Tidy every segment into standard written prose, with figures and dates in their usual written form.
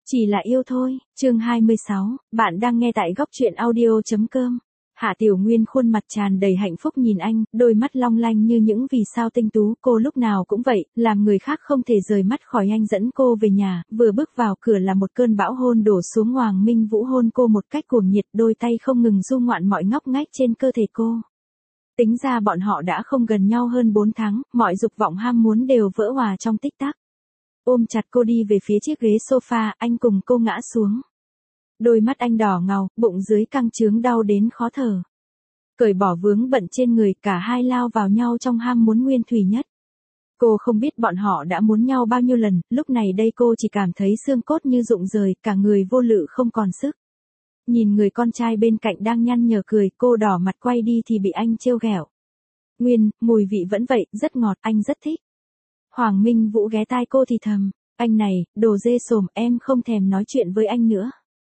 Chỉ là yêu thôi, chương 26, bạn đang nghe tại góc truyện audio.com. Hạ Tiểu Nguyên khuôn mặt tràn đầy hạnh phúc nhìn anh, đôi mắt long lanh như những vì sao tinh tú, cô lúc nào cũng vậy, làm người khác không thể rời mắt khỏi anh dẫn cô về nhà, vừa bước vào cửa là một cơn bão hôn đổ xuống. Hoàng Minh Vũ hôn cô một cách cuồng nhiệt, đôi tay không ngừng du ngoạn mọi ngóc ngách trên cơ thể cô. Tính ra bọn họ đã không gần nhau hơn 4 tháng, mọi dục vọng ham muốn đều vỡ hòa trong tích tắc. Ôm chặt cô đi về phía chiếc ghế sofa, anh cùng cô ngã xuống. Đôi mắt anh đỏ ngầu, bụng dưới căng trướng đau đến khó thở. Cởi bỏ vướng bận trên người, cả hai lao vào nhau trong ham muốn nguyên thủy nhất. Cô không biết bọn họ đã muốn nhau bao nhiêu lần, lúc này đây cô chỉ cảm thấy xương cốt như rụng rời, cả người vô lự không còn sức. Nhìn người con trai bên cạnh đang nhăn nhở cười, cô đỏ mặt quay đi thì bị anh trêu ghẹo. Nguyên, mùi vị vẫn vậy, rất ngọt, anh rất thích. Hoàng Minh Vũ ghé tai cô thì thầm, anh này, đồ dê sồm, em không thèm nói chuyện với anh nữa.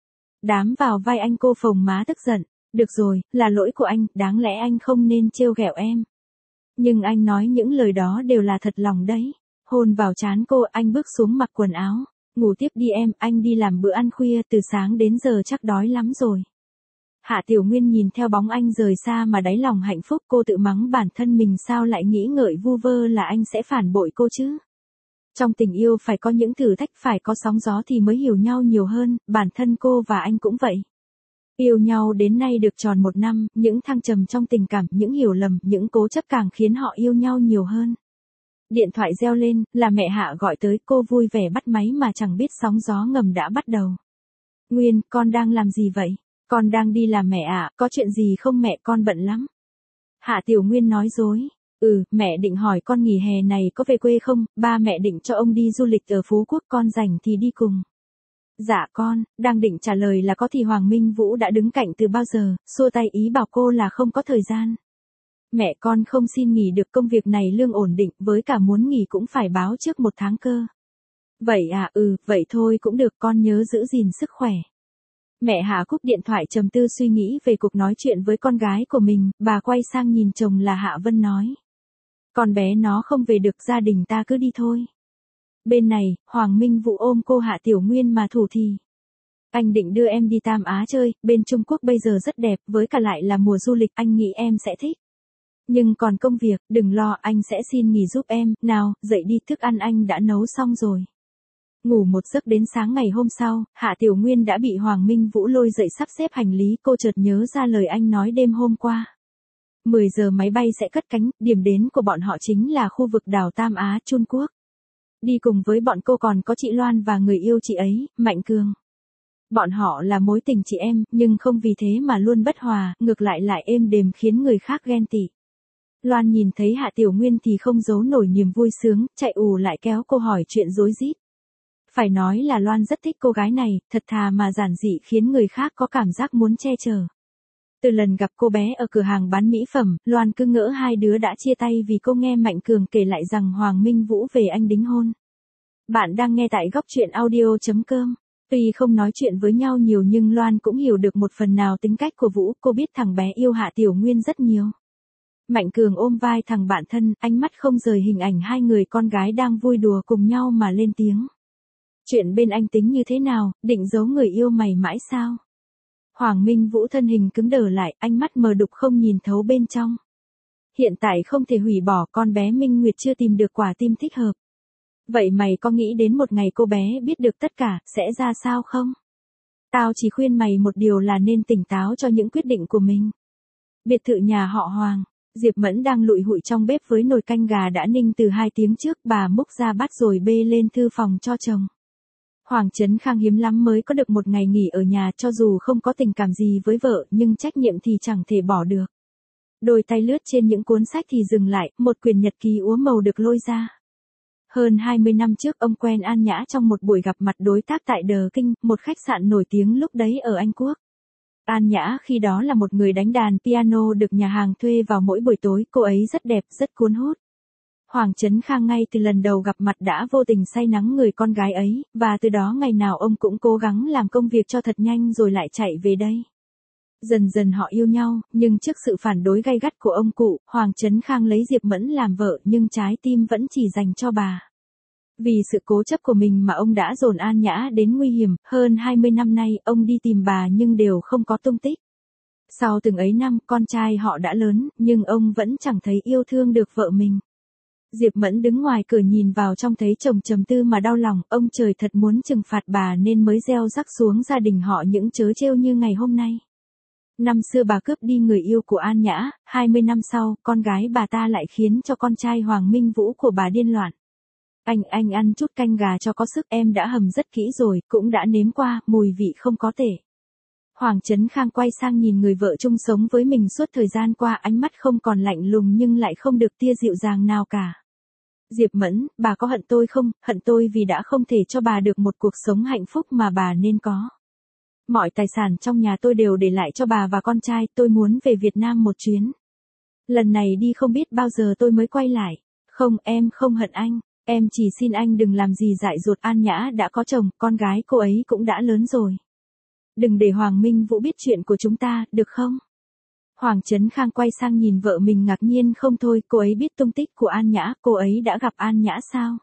Đám vào vai anh, cô phồng má tức giận, được rồi, là lỗi của anh, đáng lẽ anh không nên trêu ghẹo em. Nhưng anh nói những lời đó đều là thật lòng đấy. Hôn vào trán cô, anh bước xuống mặc quần áo, ngủ tiếp đi em, anh đi làm bữa ăn khuya, từ sáng đến giờ chắc đói lắm rồi. Hạ Tiểu Nguyên nhìn theo bóng anh rời xa mà đáy lòng hạnh phúc, cô tự mắng bản thân mình sao lại nghĩ ngợi vu vơ là anh sẽ phản bội cô chứ. Trong tình yêu phải có những thử thách, phải có sóng gió thì mới hiểu nhau nhiều hơn, bản thân cô và anh cũng vậy. Yêu nhau đến nay được tròn 1 năm, những thăng trầm trong tình cảm, những hiểu lầm, những cố chấp càng khiến họ yêu nhau nhiều hơn. Điện thoại reo lên, là mẹ Hạ gọi tới, cô vui vẻ bắt máy mà chẳng biết sóng gió ngầm đã bắt đầu. Nguyên, con đang làm gì vậy? Con đang đi làm mẹ ạ, có chuyện gì không mẹ, con bận lắm. Hạ Tiểu Nguyên nói dối. Mẹ định hỏi con nghỉ hè này có về quê không, ba mẹ định cho ông đi du lịch ở Phú Quốc, con rảnh thì đi cùng. Dạ con, đang định trả lời là có thì Hoàng Minh Vũ đã đứng cạnh từ bao giờ, xua tay ý bảo cô là không có thời gian. Mẹ con không xin nghỉ được, công việc này lương ổn định, với cả muốn nghỉ cũng phải báo trước 1 tháng cơ. Vậy à, vậy thôi cũng được, con nhớ giữ gìn sức khỏe. Mẹ Hạ cúp điện thoại trầm tư suy nghĩ về cuộc nói chuyện với con gái của mình, bà quay sang nhìn chồng là Hạ Vân nói. Con bé nó không về được, gia đình ta cứ đi thôi. Bên này, Hoàng Minh Vũ ôm cô Hạ Tiểu Nguyên mà thủ thỉ. Anh định đưa em đi Tam Á chơi, bên Trung Quốc bây giờ rất đẹp, với cả lại là mùa du lịch, anh nghĩ em sẽ thích. Nhưng còn công việc, đừng lo, anh sẽ xin nghỉ giúp em, nào, dậy đi, thức ăn anh đã nấu xong rồi. Ngủ một giấc đến sáng ngày hôm sau, Hạ Tiểu Nguyên đã bị Hoàng Minh Vũ lôi dậy sắp xếp hành lý, cô chợt nhớ ra lời anh nói đêm hôm qua. 10 giờ máy bay sẽ cất cánh, điểm đến của bọn họ chính là khu vực đảo Tam Á, Trung Quốc. Đi cùng với bọn cô còn có chị Loan và người yêu chị ấy, Mạnh Cường. Bọn họ là mối tình chị em, nhưng không vì thế mà luôn bất hòa, ngược lại êm đềm khiến người khác ghen tị. Loan nhìn thấy Hạ Tiểu Nguyên thì không giấu nổi niềm vui sướng, chạy ù lại kéo cô hỏi chuyện rối rít. Phải nói là Loan rất thích cô gái này, thật thà mà giản dị khiến người khác có cảm giác muốn che chở. Từ lần gặp cô bé ở cửa hàng bán mỹ phẩm, Loan cứ ngỡ hai đứa đã chia tay vì cô nghe Mạnh Cường kể lại rằng Hoàng Minh Vũ về anh đính hôn. Bạn đang nghe tại góc truyện audio.com. Tuy không nói chuyện với nhau nhiều nhưng Loan cũng hiểu được một phần nào tính cách của Vũ, cô biết thằng bé yêu Hạ Tiểu Nguyên rất nhiều. Mạnh Cường ôm vai thằng bạn thân, ánh mắt không rời hình ảnh hai người con gái đang vui đùa cùng nhau mà lên tiếng. Chuyện bên anh tính như thế nào, định giấu người yêu mày mãi sao? Hoàng Minh Vũ thân hình cứng đờ lại, ánh mắt mờ đục không nhìn thấu bên trong. Hiện tại không thể hủy bỏ, con bé Minh Nguyệt chưa tìm được quả tim thích hợp. Vậy mày có nghĩ đến một ngày cô bé biết được tất cả, sẽ ra sao không? Tao chỉ khuyên mày một điều là nên tỉnh táo cho những quyết định của mình. Biệt thự nhà họ Hoàng, Diệp Mẫn đang lụi hụi trong bếp với nồi canh gà đã ninh từ 2 tiếng trước, bà múc ra bát rồi bê lên thư phòng cho chồng. Hoàng Trấn Khang hiếm lắm mới có được một ngày nghỉ ở nhà, cho dù không có tình cảm gì với vợ nhưng trách nhiệm thì chẳng thể bỏ được. Đôi tay lướt trên những cuốn sách thì dừng lại, một quyển nhật ký úa màu được lôi ra. Hơn 20 năm trước ông quen An Nhã trong một buổi gặp mặt đối tác tại The King, một khách sạn nổi tiếng lúc đấy ở Anh Quốc. An Nhã khi đó là một người đánh đàn piano được nhà hàng thuê vào mỗi buổi tối, cô ấy rất đẹp, rất cuốn hút. Hoàng Trấn Khang ngay từ lần đầu gặp mặt đã vô tình say nắng người con gái ấy, và từ đó ngày nào ông cũng cố gắng làm công việc cho thật nhanh rồi lại chạy về đây. Dần dần họ yêu nhau, nhưng trước sự phản đối gay gắt của ông cụ, Hoàng Trấn Khang lấy Diệp Mẫn làm vợ nhưng trái tim vẫn chỉ dành cho bà. Vì sự cố chấp của mình mà ông đã dồn An Nhã đến nguy hiểm, hơn 20 năm nay ông đi tìm bà nhưng đều không có tung tích. Sau từng ấy năm, con trai họ đã lớn, nhưng ông vẫn chẳng thấy yêu thương được vợ mình. Diệp Mẫn đứng ngoài cửa nhìn vào trong thấy chồng trầm tư mà đau lòng, ông trời thật muốn trừng phạt bà nên mới gieo rắc xuống gia đình họ những trớ trêu như ngày hôm nay. Năm xưa bà cướp đi người yêu của An Nhã, 20 năm sau, con gái bà ta lại khiến cho con trai Hoàng Minh Vũ của bà điên loạn. Anh ăn chút canh gà cho có sức, em đã hầm rất kỹ rồi, cũng đã nếm qua, mùi vị không có tệ. Hoàng Chấn Khang quay sang nhìn người vợ chung sống với mình suốt thời gian qua, ánh mắt không còn lạnh lùng nhưng lại không được tia dịu dàng nào cả. Diệp Mẫn, bà có hận tôi không? Hận tôi vì đã không thể cho bà được một cuộc sống hạnh phúc mà bà nên có. Mọi tài sản trong nhà tôi đều để lại cho bà và con trai, tôi muốn về Việt Nam một chuyến. Lần này đi không biết bao giờ tôi mới quay lại. Không, em không hận anh, em chỉ xin anh đừng làm gì dại dột. An Nhã đã có chồng, con gái cô ấy cũng đã lớn rồi. Đừng để Hoàng Minh Vũ biết chuyện của chúng ta, được không? Hoàng Chấn Khang quay sang nhìn vợ mình ngạc nhiên không thôi, cô ấy biết tung tích của An Nhã, cô ấy đã gặp An Nhã sao?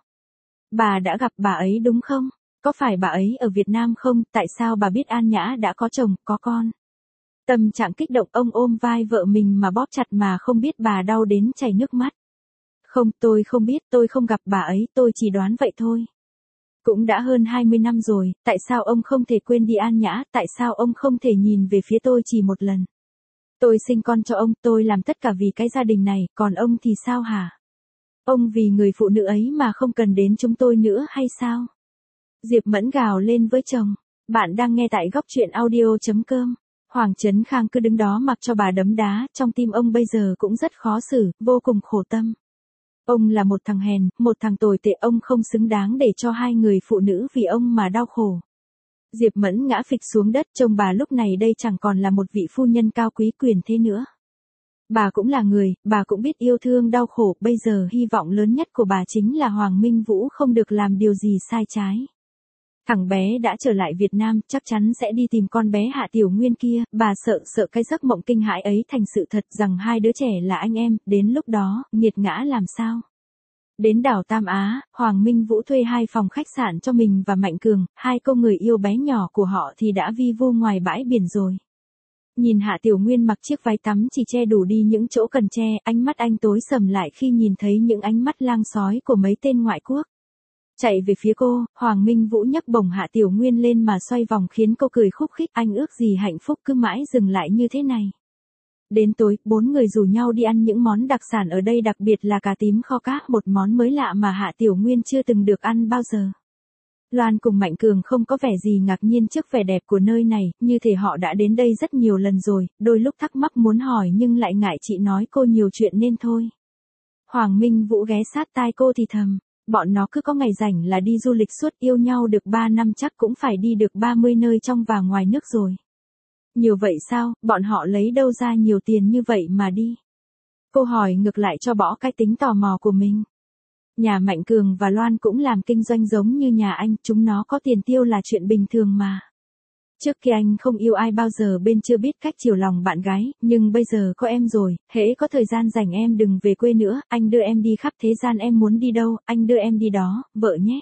Bà đã gặp bà ấy đúng không? Có phải bà ấy ở Việt Nam không? Tại sao bà biết An Nhã đã có chồng, có con? Tâm trạng kích động, ông ôm vai vợ mình mà bóp chặt mà không biết bà đau đến chảy nước mắt. Không, tôi không biết, tôi không gặp bà ấy, tôi chỉ đoán vậy thôi. Cũng đã hơn 20 năm rồi, tại sao ông không thể quên đi An Nhã, tại sao ông không thể nhìn về phía tôi chỉ một lần? Tôi sinh con cho ông, tôi làm tất cả vì cái gia đình này, còn ông thì sao hả? Ông vì người phụ nữ ấy mà không cần đến chúng tôi nữa hay sao? Diệp Mẫn gào lên với chồng. Bạn đang nghe tại góc truyện audio.com. Hoàng Chấn Khang cứ đứng đó mặc cho bà đấm đá, trong tim ông bây giờ cũng rất khó xử, vô cùng khổ tâm. Ông là một thằng hèn, một thằng tồi tệ, ông không xứng đáng để cho hai người phụ nữ vì ông mà đau khổ. Diệp Mẫn ngã phịch xuống đất, trông bà lúc này đây chẳng còn là một vị phu nhân cao quý quyền thế nữa. Bà cũng là người, bà cũng biết yêu thương đau khổ, bây giờ hy vọng lớn nhất của bà chính là Hoàng Minh Vũ không được làm điều gì sai trái. Thằng bé đã trở lại Việt Nam, chắc chắn sẽ đi tìm con bé Hạ Tiểu Nguyên kia, bà sợ cái giấc mộng kinh hãi ấy thành sự thật rằng hai đứa trẻ là anh em, đến lúc đó, nghiệt ngã làm sao? Đến đảo Tam Á, Hoàng Minh Vũ thuê 2 phòng khách sạn cho mình và Mạnh Cường, 2 cô người yêu bé nhỏ của họ thì đã vi vu ngoài bãi biển rồi. Nhìn Hạ Tiểu Nguyên mặc chiếc váy tắm chỉ che đủ đi những chỗ cần che, ánh mắt anh tối sầm lại khi nhìn thấy những ánh mắt lang sói của mấy tên ngoại quốc. Chạy về phía cô, Hoàng Minh Vũ nhấc bổng Hạ Tiểu Nguyên lên mà xoay vòng khiến cô cười khúc khích, anh ước gì hạnh phúc cứ mãi dừng lại như thế này. Đến tối, 4 người rủ nhau đi ăn những món đặc sản ở đây, đặc biệt là cà tím kho cá, một món mới lạ mà Hạ Tiểu Nguyên chưa từng được ăn bao giờ. Loan cùng Mạnh Cường không có vẻ gì ngạc nhiên trước vẻ đẹp của nơi này, như thể họ đã đến đây rất nhiều lần rồi, đôi lúc thắc mắc muốn hỏi nhưng lại ngại chị nói cô nhiều chuyện nên thôi. Hoàng Minh Vũ ghé sát tai cô thì thầm, bọn nó cứ có ngày rảnh là đi du lịch suốt, yêu nhau được 3 năm chắc cũng phải đi được 30 nơi trong và ngoài nước rồi. Nhiều vậy sao, bọn họ lấy đâu ra nhiều tiền như vậy mà đi? Cô hỏi ngược lại cho bỏ cái tính tò mò của mình. Nhà Mạnh Cường và Loan cũng làm kinh doanh giống như nhà anh, chúng nó có tiền tiêu là chuyện bình thường mà. Trước kia anh không yêu ai bao giờ, bên chưa biết cách chiều lòng bạn gái, nhưng bây giờ có em rồi, hễ có thời gian rảnh em đừng về quê nữa, anh đưa em đi khắp thế gian, em muốn đi đâu, anh đưa em đi đó, vợ nhé.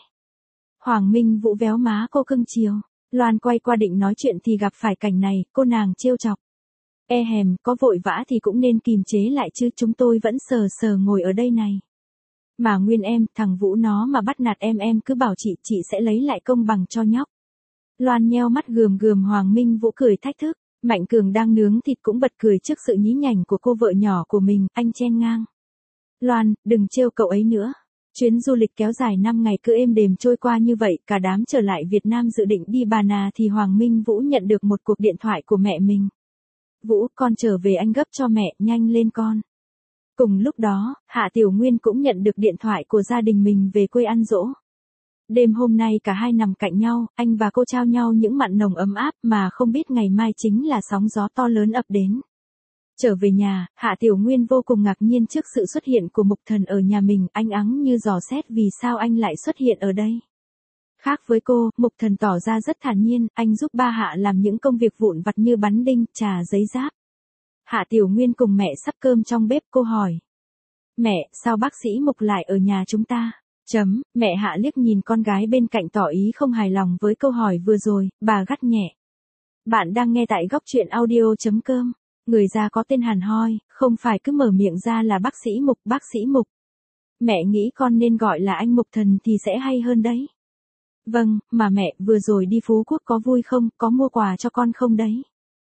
Hoàng Minh Vũ véo má cô cưng chiều. Loan quay qua định nói chuyện thì gặp phải cảnh này, cô nàng trêu chọc. E hèm, có vội vã thì cũng nên kìm chế lại chứ, chúng tôi vẫn sờ sờ ngồi ở đây này. Mà Nguyên em, thằng Vũ nó mà bắt nạt em cứ bảo chị sẽ lấy lại công bằng cho nhóc. Loan nheo mắt gườm gườm. Hoàng Minh Vũ cười thách thức. Mạnh Cường đang nướng thịt cũng bật cười trước sự nhí nhảnh của cô vợ nhỏ của mình, anh chen ngang. Loan, đừng trêu cậu ấy nữa. Chuyến du lịch kéo dài 5 ngày cứ êm đềm trôi qua như vậy, cả đám trở lại Việt Nam dự định đi Bà Nà thì Hoàng Minh Vũ nhận được một cuộc điện thoại của mẹ mình. Vũ, con trở về, anh gấp cho mẹ, nhanh lên con. Cùng lúc đó, Hạ Tiểu Nguyên cũng nhận được điện thoại của gia đình mình về quê ăn giỗ. Đêm hôm nay cả hai nằm cạnh nhau, anh và cô trao nhau những mặn nồng ấm áp mà không biết ngày mai chính là sóng gió to lớn ập đến. Trở về nhà, Hạ Tiểu Nguyên vô cùng ngạc nhiên trước sự xuất hiện của Mục Thần ở nhà mình, anh ắng như dò xét vì sao anh lại xuất hiện ở đây. Khác với cô, Mục Thần tỏ ra rất thản nhiên, anh giúp ba Hạ làm những công việc vụn vặt như bắn đinh, trà giấy giáp. Hạ Tiểu Nguyên cùng mẹ sắp cơm trong bếp, cô hỏi. Mẹ, sao bác sĩ Mục lại ở nhà chúng ta? Mẹ Hạ liếc nhìn con gái bên cạnh tỏ ý không hài lòng với câu hỏi vừa rồi, bà gắt nhẹ. Bạn đang nghe tại góc truyện audio.com. Người già có tên hẳn hoi, không phải cứ mở miệng ra là bác sĩ Mục, bác sĩ Mục. Mẹ nghĩ con nên gọi là anh Mục Thần thì sẽ hay hơn đấy. Vâng, mà mẹ, vừa rồi đi Phú Quốc có vui không, có mua quà cho con không đấy?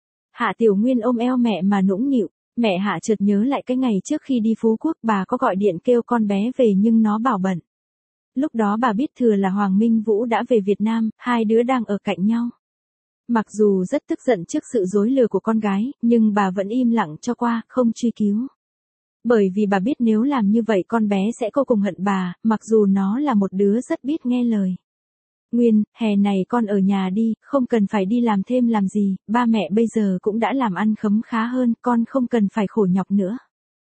Hạ Tiểu Nguyên ôm eo mẹ mà nũng nịu. Mẹ Hạ chợt nhớ lại cái ngày trước khi đi Phú Quốc bà có gọi điện kêu con bé về nhưng nó bảo bận. Lúc đó bà biết thừa là Hoàng Minh Vũ đã về Việt Nam, hai đứa đang ở cạnh nhau. Mặc dù rất tức giận trước sự dối lừa của con gái, nhưng bà vẫn im lặng cho qua, không truy cứu. Bởi vì bà biết nếu làm như vậy con bé sẽ vô cùng hận bà, mặc dù nó là một đứa rất biết nghe lời. Nguyên, hè này con ở nhà đi, không cần phải đi làm thêm làm gì, ba mẹ bây giờ cũng đã làm ăn khấm khá hơn, con không cần phải khổ nhọc nữa.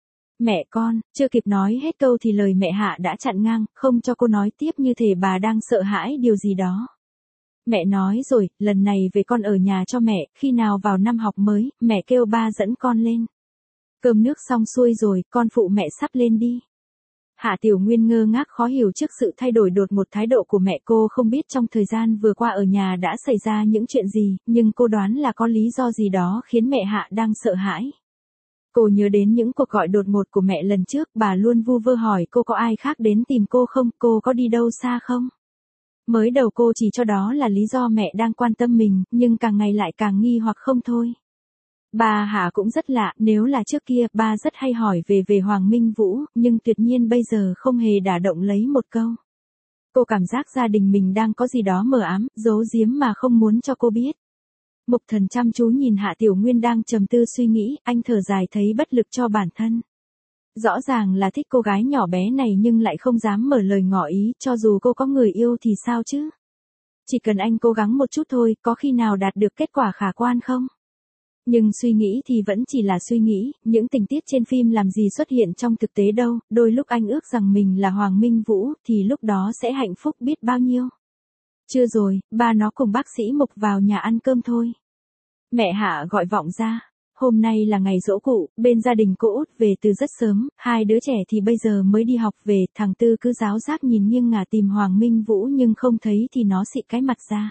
Mẹ con, chưa kịp nói hết câu thì lời mẹ Hạ đã chặn ngang, không cho cô nói tiếp như thể bà đang sợ hãi điều gì đó. Mẹ nói rồi, lần này về con ở nhà cho mẹ, khi nào vào năm học mới, mẹ kêu ba dẫn con lên. Cơm nước xong xuôi rồi, con phụ mẹ sắp lên đi. Hạ Tiểu Nguyên ngơ ngác khó hiểu trước sự thay đổi đột ngột thái độ của mẹ cô, không biết trong thời gian vừa qua ở nhà đã xảy ra những chuyện gì, nhưng cô đoán là có lý do gì đó khiến mẹ Hạ đang sợ hãi. Cô nhớ đến những cuộc gọi đột ngột của mẹ lần trước, bà luôn vu vơ hỏi cô có ai khác đến tìm cô không, cô có đi đâu xa không. Mới đầu cô chỉ cho đó là lý do mẹ đang quan tâm mình, nhưng càng ngày lại càng nghi hoặc không thôi. Bà Hạ cũng rất lạ, nếu là trước kia, ba rất hay hỏi về Hoàng Minh Vũ, nhưng tuyệt nhiên bây giờ không hề đả động lấy một câu. Cô cảm giác gia đình mình đang có gì đó mờ ám, giấu giếm mà không muốn cho cô biết. Mục Thần chăm chú nhìn Hạ Tiểu Nguyên đang trầm tư suy nghĩ, anh thở dài thấy bất lực cho bản thân. Rõ ràng là thích cô gái nhỏ bé này nhưng lại không dám mở lời ngỏ ý, cho dù cô có người yêu thì sao chứ? Chỉ cần anh cố gắng một chút thôi, có khi nào đạt được kết quả khả quan không? Nhưng suy nghĩ thì vẫn chỉ là suy nghĩ, những tình tiết trên phim làm gì xuất hiện trong thực tế đâu, đôi lúc anh ước rằng mình là Hoàng Minh Vũ, thì lúc đó sẽ hạnh phúc biết bao nhiêu. Chưa rồi, ba nó cùng bác sĩ Mục vào nhà ăn cơm thôi. Mẹ Hạ gọi vọng ra. Hôm nay là ngày giỗ cụ, bên gia đình cô Út về từ rất sớm, hai đứa trẻ thì bây giờ mới đi học về, thằng Tư cứ giáo giác nhìn nghiêng ngả tìm Hoàng Minh Vũ nhưng không thấy thì nó xị cái mặt ra.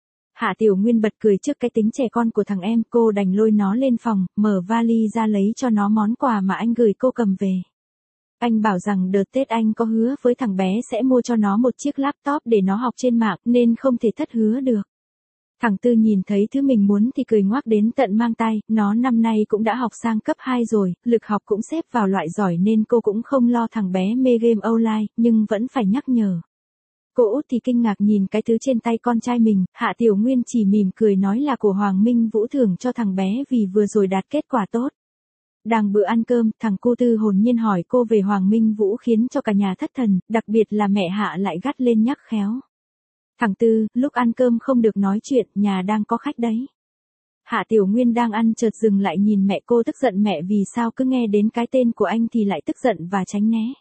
Hạ Tiểu Nguyên bật cười trước cái tính trẻ con của thằng em, cô đành lôi nó lên phòng, mở vali ra lấy cho nó món quà mà anh gửi cô cầm về. Anh bảo rằng đợt Tết anh có hứa với thằng bé sẽ mua cho nó một chiếc laptop để nó học trên mạng nên không thể thất hứa được. Thằng Tư nhìn thấy thứ mình muốn thì cười ngoác đến tận mang tay, nó năm nay cũng đã học sang cấp 2 rồi, lực học cũng xếp vào loại giỏi nên cô cũng không lo thằng bé mê game online, nhưng vẫn phải nhắc nhở. Cô Út thì kinh ngạc nhìn cái thứ trên tay con trai mình, Hạ Tiểu Nguyên chỉ mỉm cười nói là của Hoàng Minh Vũ thưởng cho thằng bé vì vừa rồi đạt kết quả tốt. Đang bữa ăn cơm, thằng cô Tư hồn nhiên hỏi cô về Hoàng Minh Vũ khiến cho cả nhà thất thần, đặc biệt là mẹ Hạ lại gắt lên nhắc khéo. Thằng Tư, lúc ăn cơm không được nói chuyện, nhà đang có khách đấy. Hạ Tiểu Nguyên đang ăn chợt dừng lại nhìn mẹ cô tức giận mẹ vì sao cứ nghe đến cái tên của anh thì lại tức giận và tránh né.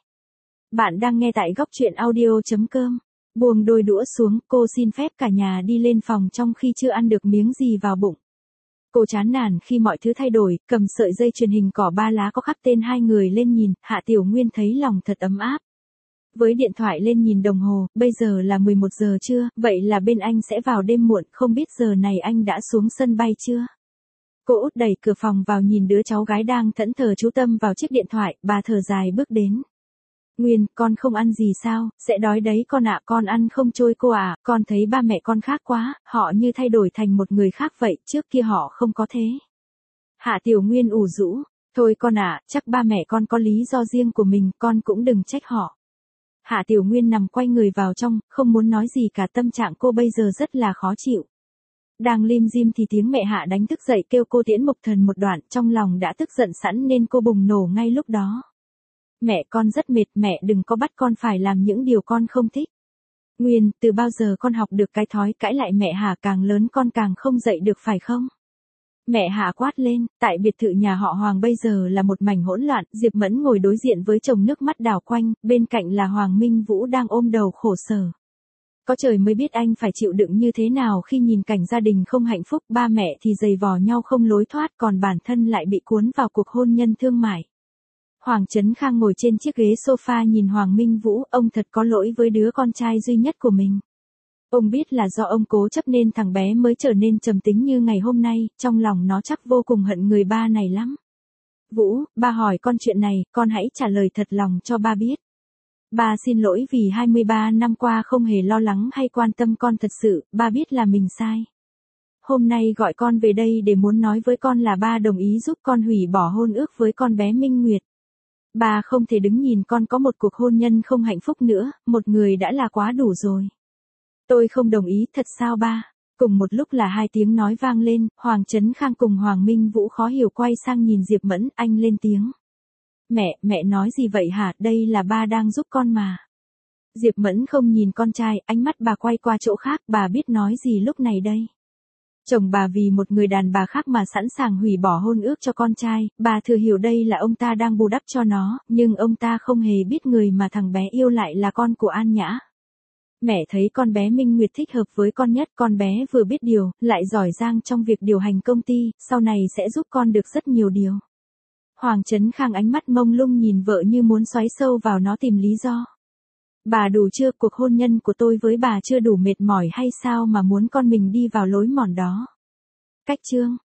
Bạn đang nghe tại góc truyện audio.com. Buông đôi đũa xuống, cô xin phép cả nhà đi lên phòng trong khi chưa ăn được miếng gì vào bụng. Cô chán nản khi mọi thứ thay đổi, cầm sợi dây truyền hình cỏ 3 lá có khắc tên hai người lên nhìn, Hạ Tiểu Nguyên thấy lòng thật ấm áp. Với điện thoại lên nhìn đồng hồ, bây giờ là 11 giờ trưa, vậy là bên anh sẽ vào đêm muộn, không biết giờ này anh đã xuống sân bay chưa? Cô Út đẩy cửa phòng vào nhìn đứa cháu gái đang thẫn thờ chú tâm vào chiếc điện thoại, bà thở dài bước đến. Nguyên, con không ăn gì sao, sẽ đói đấy con ạ, con ăn không trôi cô à, con thấy ba mẹ con khác quá, họ như thay đổi thành một người khác vậy, trước kia họ không có thế. Hạ Tiểu Nguyên ủ rũ, thôi con ạ, chắc ba mẹ con có lý do riêng của mình, con cũng đừng trách họ. Hạ Tiểu Nguyên nằm quay người vào trong, không muốn nói gì cả, tâm trạng cô bây giờ rất là khó chịu. Đang lim dim thì tiếng mẹ Hạ đánh thức dậy kêu cô tiễn Mục Thần một đoạn, trong lòng đã tức giận sẵn nên cô bùng nổ ngay lúc đó. Mẹ con rất mệt, mẹ đừng có bắt con phải làm những điều con không thích. Nguyên, từ bao giờ con học được cái thói cãi lại mẹ hả, càng lớn con càng không dậy được phải không? Mẹ Hạ quát lên, tại biệt thự nhà họ Hoàng bây giờ là một mảnh hỗn loạn, Diệp Mẫn ngồi đối diện với chồng nước mắt đảo quanh, bên cạnh là Hoàng Minh Vũ đang ôm đầu khổ sở. Có trời mới biết anh phải chịu đựng như thế nào khi nhìn cảnh gia đình không hạnh phúc, ba mẹ thì giày vò nhau không lối thoát, còn bản thân lại bị cuốn vào cuộc hôn nhân thương mại. Hoàng Chấn Khang ngồi trên chiếc ghế sofa nhìn Hoàng Minh Vũ, ông thật có lỗi với đứa con trai duy nhất của mình. Ông biết là do ông cố chấp nên thằng bé mới trở nên trầm tính như ngày hôm nay, trong lòng nó chắc vô cùng hận người ba này lắm. Vũ, ba hỏi con chuyện này, con hãy trả lời thật lòng cho ba biết. Ba xin lỗi vì 23 năm qua không hề lo lắng hay quan tâm con thật sự, ba biết là mình sai. Hôm nay gọi con về đây để muốn nói với con là ba đồng ý giúp con hủy bỏ hôn ước với con bé Minh Nguyệt. Ba không thể đứng nhìn con có một cuộc hôn nhân không hạnh phúc nữa, một người đã là quá đủ rồi. Tôi không đồng ý, thật sao ba? Cùng một lúc là hai tiếng nói vang lên, Hoàng Chấn Khang cùng Hoàng Minh Vũ khó hiểu quay sang nhìn Diệp Mẫn, anh lên tiếng. Mẹ nói gì vậy hả, đây là ba đang giúp con mà. Diệp Mẫn không nhìn con trai, ánh mắt bà quay qua chỗ khác, bà biết nói gì lúc này đây. Chồng bà vì một người đàn bà khác mà sẵn sàng hủy bỏ hôn ước cho con trai, bà thừa hiểu đây là ông ta đang bù đắp cho nó, nhưng ông ta không hề biết người mà thằng bé yêu lại là con của An Nhã. Mẹ thấy con bé Minh Nguyệt thích hợp với con nhất, con bé vừa biết điều, lại giỏi giang trong việc điều hành công ty, sau này sẽ giúp con được rất nhiều điều. Hoàng Chấn Khang ánh mắt mông lung nhìn vợ như muốn xoáy sâu vào nó tìm lý do. Bà đủ chưa, cuộc hôn nhân của tôi với bà chưa đủ mệt mỏi hay sao mà muốn con mình đi vào lối mòn đó. Cách chương